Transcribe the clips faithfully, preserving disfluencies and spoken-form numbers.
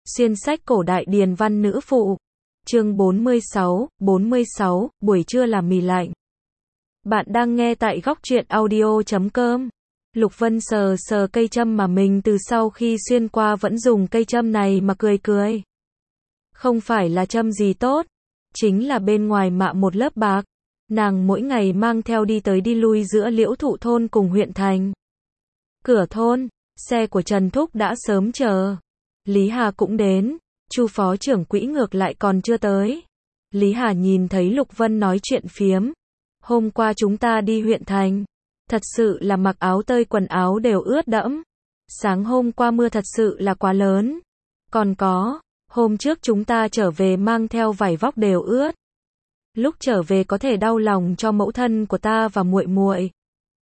Xuyên sách cổ đại điền văn nữ phụ. Chương bốn mươi sáu, bốn mươi sáu, buổi trưa làm mì lạnh. Bạn đang nghe tại góc truyện audio chấm com. Lục Vân sờ sờ cây châm mà mình từ sau khi xuyên qua vẫn dùng cây châm này mà cười cười. Không phải là châm gì tốt, chính là bên ngoài mạ một lớp bạc. Nàng mỗi ngày mang theo đi tới đi lui giữa Liễu Thụ thôn cùng huyện thành. Cửa thôn, xe của Trần Thúc đã sớm chờ. Lý Hà cũng đến, Chu phó trưởng quỹ ngược lại còn chưa tới. Lý Hà nhìn thấy Lục Vân nói chuyện phiếm. Hôm qua chúng ta đi huyện thành, thật sự là mặc áo tơi quần áo đều ướt đẫm. Sáng hôm qua mưa thật sự là quá lớn. Còn có, hôm trước chúng ta trở về mang theo vải vóc đều ướt. Lúc trở về có thể đau lòng cho mẫu thân của ta và muội muội.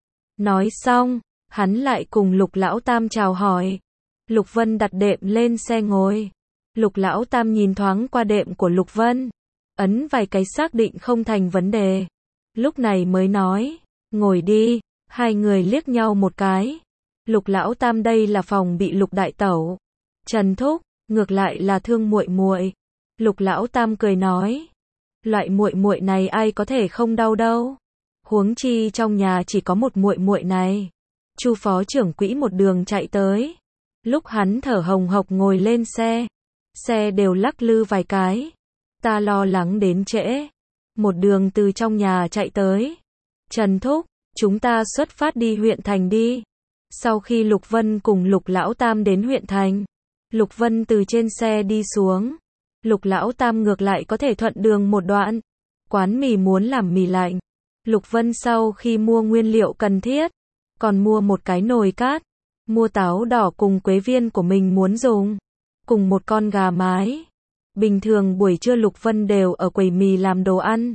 Nói xong, hắn lại cùng Lục Lão Tam chào hỏi. Lục Vân đặt đệm lên xe ngồi. Lục Lão Tam nhìn thoáng qua đệm của Lục Vân, ấn vài cái xác định không thành vấn đề. Lúc này mới nói, ngồi đi. Hai người liếc nhau một cái. Lục Lão Tam đây là phòng bị Lục đại tẩu. Trần Thúc, ngược lại là thương muội muội. Lục Lão Tam cười nói, loại muội muội này ai có thể không đau đâu. Huống chi trong nhà chỉ có một muội muội này. Chu phó trưởng quỹ một đường chạy tới. Lúc hắn thở hồng hộc ngồi lên xe, xe đều lắc lư vài cái. Ta lo lắng đến trễ. Một đường từ trong nhà chạy tới. Trần Thúc, chúng ta xuất phát đi huyện thành đi. Sau khi Lục Vân cùng Lục Lão Tam đến huyện thành, Lục Vân từ trên xe đi xuống. Lục Lão Tam ngược lại có thể thuận đường một đoạn. Quán mì muốn làm mì lạnh. Lục Vân sau khi mua nguyên liệu cần thiết, còn mua một cái nồi cát, mua táo đỏ cùng quế viên của mình muốn dùng, cùng một con gà mái. Bình thường buổi trưa Lục Vân đều ở quầy mì làm đồ ăn.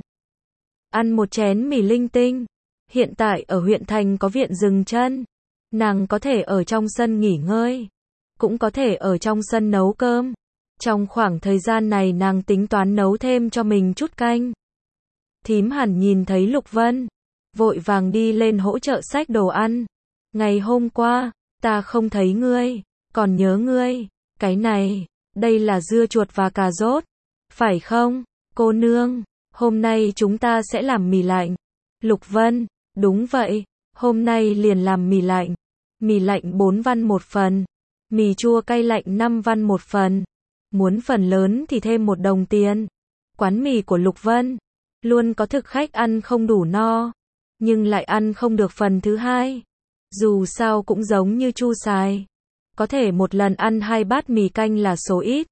Ăn một chén mì linh tinh. Hiện tại ở huyện thành có viện dừng chân. Nàng có thể ở trong sân nghỉ ngơi, cũng có thể ở trong sân nấu cơm. Trong khoảng thời gian này nàng tính toán nấu thêm cho mình chút canh. Thím hẳn nhìn thấy Lục Vân, vội vàng đi lên hỗ trợ xách đồ ăn. Ngày hôm qua, ta không thấy ngươi, còn nhớ ngươi. Cái này, đây là dưa chuột và cà rốt, phải không, cô nương? Hôm nay chúng ta sẽ làm mì lạnh. Lục Vân, đúng vậy, hôm nay liền làm mì lạnh. Mì lạnh bốn văn một phần, mì chua cay lạnh năm văn một phần. Muốn phần lớn thì thêm một đồng tiền. Quán mì của Lục Vân luôn có thực khách ăn không đủ no, nhưng lại ăn không được phần thứ hai. Dù sao cũng giống như Chu Sài, có thể một lần ăn hai bát mì canh là số ít.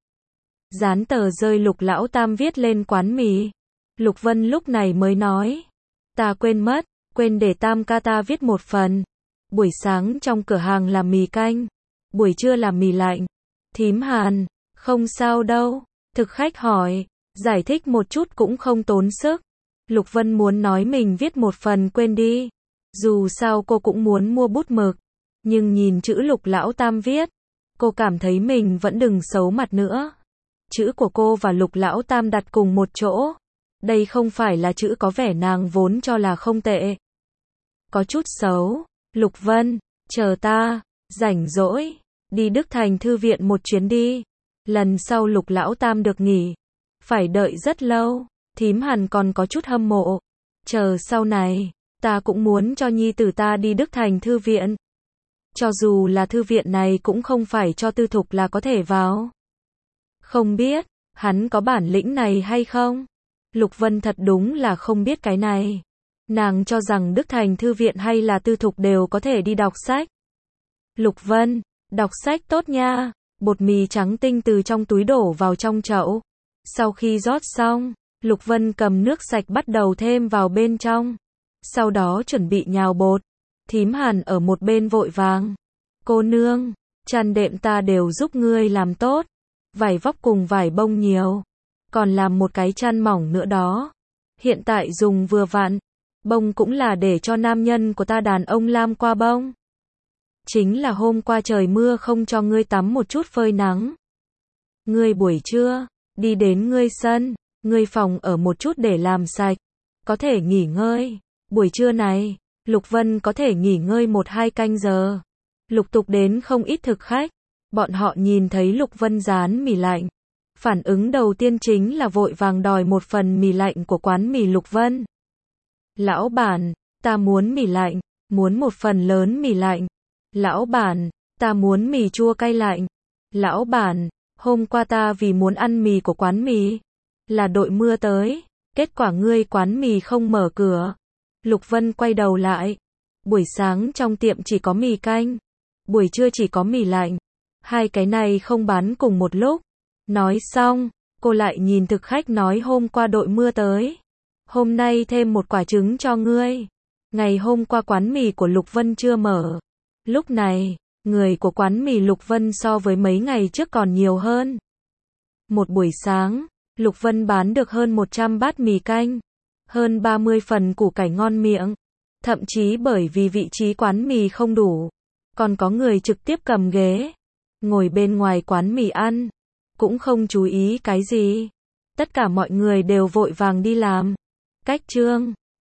Dán tờ rơi Lục Lão Tam viết lên quán mì. Lục Vân lúc này mới nói, ta quên mất, quên để Tam ca ta viết một phần. Buổi sáng trong cửa hàng làm mì canh, buổi trưa làm mì lạnh. Thím Hàn, không sao đâu. Thực khách hỏi, giải thích một chút cũng không tốn sức. Lục Vân muốn nói mình viết một phần quên đi. Dù sao cô cũng muốn mua bút mực, nhưng nhìn chữ Lục Lão Tam viết, cô cảm thấy mình vẫn đừng xấu mặt nữa. Chữ của cô và Lục Lão Tam đặt cùng một chỗ. Đây không phải là chữ có vẻ nàng vốn cho là không tệ. Có chút xấu. Lục Vân, chờ ta, rảnh rỗi, đi Đức Thành thư viện một chuyến đi. Lần sau Lục Lão Tam được nghỉ, phải đợi rất lâu. Thím Hàn còn có chút hâm mộ. Chờ sau này, ta cũng muốn cho nhi tử ta đi Đức Thành thư viện. Cho dù là thư viện này cũng không phải cho tư thục là có thể vào. Không biết, hắn có bản lĩnh này hay không? Lục Vân thật đúng là không biết cái này. Nàng cho rằng Đức Thành thư viện hay là tư thục đều có thể đi đọc sách. Lục Vân, đọc sách tốt nha. Bột mì trắng tinh từ trong túi đổ vào trong chậu. Sau khi rót xong, Lục Vân cầm nước sạch bắt đầu thêm vào bên trong. Sau đó chuẩn bị nhào bột. Thím Hàn ở một bên vội vàng, cô nương, chăn đệm ta đều giúp ngươi làm tốt. Vải vóc cùng vải bông nhiều, còn làm một cái chăn mỏng nữa đó. Hiện tại dùng vừa vặn. Bông cũng là để cho nam nhân của ta đàn ông lam qua bông. Chính là hôm qua trời mưa không cho ngươi tắm một chút phơi nắng. Ngươi buổi trưa, đi đến ngươi sân, ngươi phòng ở một chút để làm sạch. Có thể nghỉ ngơi. Buổi trưa này, Lục Vân có thể nghỉ ngơi một hai canh giờ. Lục tục đến không ít thực khách. Bọn họ nhìn thấy Lục Vân dán mì lạnh. Phản ứng đầu tiên chính là vội vàng đòi một phần mì lạnh của quán mì Lục Vân. Lão bản, ta muốn mì lạnh, muốn một phần lớn mì lạnh. Lão bản, ta muốn mì chua cay lạnh. Lão bản, hôm qua ta vì muốn ăn mì của quán mì, là đội mưa tới, kết quả ngươi quán mì không mở cửa. Lục Vân quay đầu lại. Buổi sáng trong tiệm chỉ có mì canh, buổi trưa chỉ có mì lạnh. Hai cái này không bán cùng một lúc. Nói xong, cô lại nhìn thực khách nói hôm qua đội mưa tới. Hôm nay thêm một quả trứng cho ngươi. Ngày hôm qua quán mì của Lục Vân chưa mở. Lúc này, người của quán mì Lục Vân so với mấy ngày trước còn nhiều hơn. Một buổi sáng, Lục Vân bán được hơn một trăm bát mì canh, hơn ba mươi phần củ cải ngon miệng. Thậm chí bởi vì vị trí quán mì không đủ, còn có người trực tiếp cầm ghế, ngồi bên ngoài quán mì ăn, cũng không chú ý cái gì. Tất cả mọi người đều vội vàng đi làm. Cách chương